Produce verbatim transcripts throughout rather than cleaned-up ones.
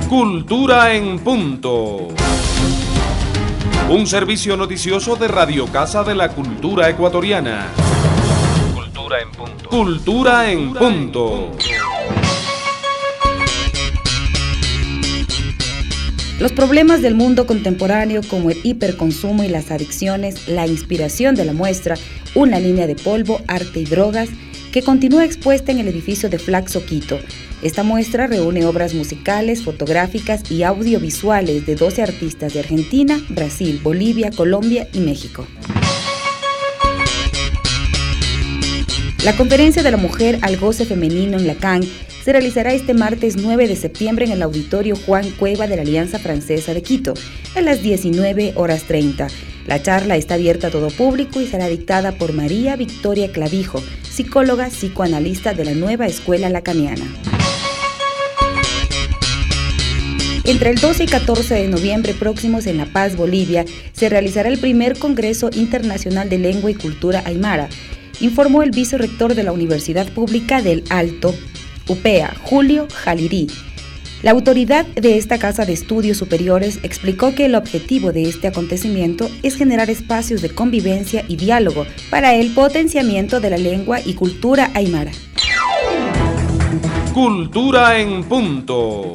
Cultura en Punto. Un servicio noticioso de Radio Casa de la Cultura Ecuatoriana. Cultura en Punto. Cultura en Punto. Los problemas del mundo contemporáneo, como el hiperconsumo y las adicciones, la inspiración de la muestra, una línea de polvo, arte y drogas, que continúa expuesta en el edificio de Flaxo Quito. Esta muestra reúne obras musicales, fotográficas y audiovisuales de doce artistas de Argentina, Brasil, Bolivia, Colombia y México. La Conferencia de la Mujer al Goce Femenino en Lacan se realizará este martes nueve de septiembre en el Auditorio Juan Cueva de la Alianza Francesa de Quito, a las diecinueve horas treinta. La charla está abierta a todo público y será dictada por María Victoria Clavijo, psicóloga psicoanalista de la Nueva Escuela Lacaniana. Entre el doce y catorce de noviembre próximos en La Paz, Bolivia, se realizará el primer Congreso Internacional de Lengua y Cultura Aymara, informó el vicerrector de la Universidad Pública del Alto, U P E A, Julio Jalirí. La autoridad de esta Casa de Estudios Superiores explicó que el objetivo de este acontecimiento es generar espacios de convivencia y diálogo para el potenciamiento de la lengua y cultura aymara. Cultura en Punto.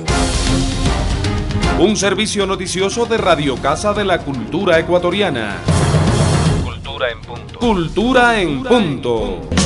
Un servicio noticioso de Radio Casa de la Cultura Ecuatoriana. Cultura en Punto. Cultura en Punto.